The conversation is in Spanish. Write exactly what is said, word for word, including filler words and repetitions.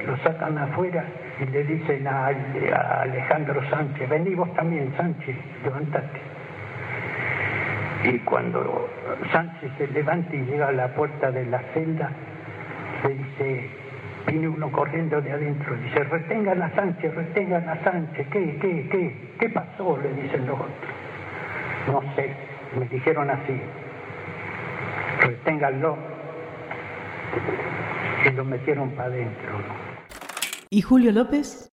lo sacan afuera y le dicen a, a Alejandro Sánchez, vení vos también, Sánchez, levántate. Y cuando Sánchez se levanta y llega a la puerta de la celda, le dice, viene uno corriendo de adentro, dice, retengan a Sánchez, retengan a Sánchez, ¿qué, qué, qué? ¿Qué pasó? Le dicen los otros. No sé, me dijeron así, reténganlo. Y lo metieron para adentro. ¿Y Julio López?